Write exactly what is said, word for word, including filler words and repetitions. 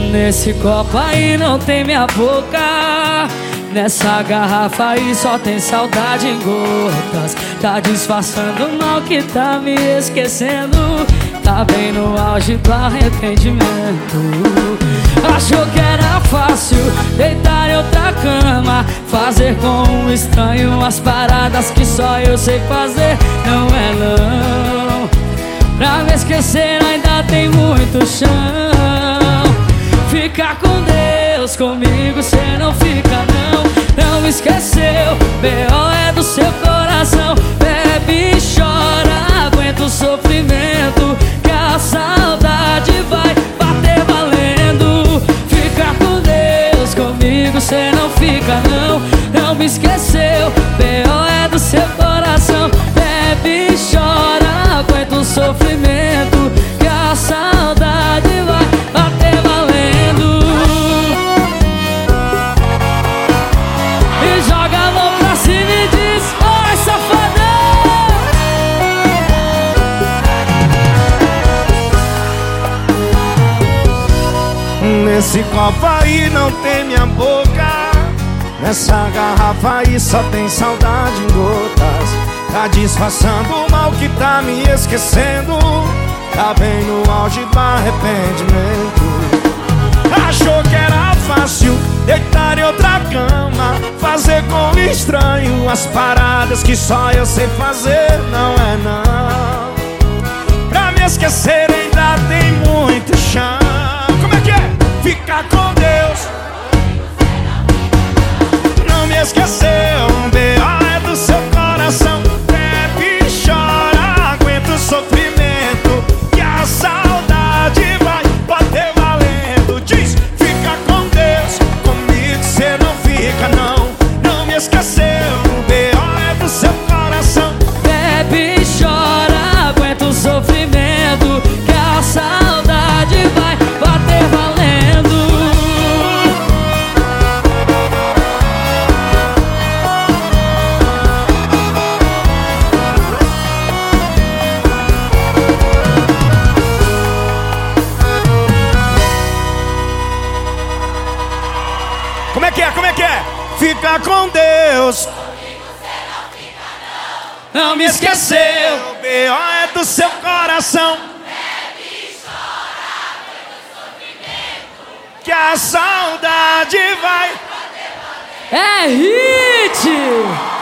Nesse copo aí não tem minha boca, nessa garrafa aí só tem saudade em gotas. Tá disfarçando o mal que tá me esquecendo, tá bem no auge do arrependimento. Achou que era fácil deitar em outra cama, fazer com um estranho as paradas que só eu sei fazer. Não é não, pra me esquecer ainda tem muito chão. Fica com Deus, comigo cê não fica não. Não me esqueceu, B O é do seu coração. Bebe e chora, aguenta o sofrimento, que a saudade vai bater valendo. Fica com Deus, comigo cê não fica não. Não me esqueceu, B O é do seu coração. Bebe e chora, aguenta o sofrimento, que a saudade vai bater valendo. E joga a mão pra cima e diz: oi, safadão! Nesse copo aí não tem minha boca, nessa garrafa aí só tem saudade em gotas. Tá disfarçando o mal que tá me esquecendo, tá bem no auge do arrependimento. Achou que era fácil deitar em outra cama, fazer com estranho as paradas que só eu sei fazer. Não é não, pra me esquecer ainda tem muito chão. Como é que é? Fica com Deus, não me esqueceu, B O é do seu coração. Bebe e chora, aguenta o sofrimento, que a saudade vai bater valendo. Diz: fica com Deus, comigo cê não fica não. Não me esqueceu, B O é do seu coração. Bebe e chora, aguenta o sofrimento, que a saudade vai bater valendo. Como é que é? Como é que é? Fica com Deus, Não me esqueceu, o B O é do seu coração. Que a saudade vai. é hit!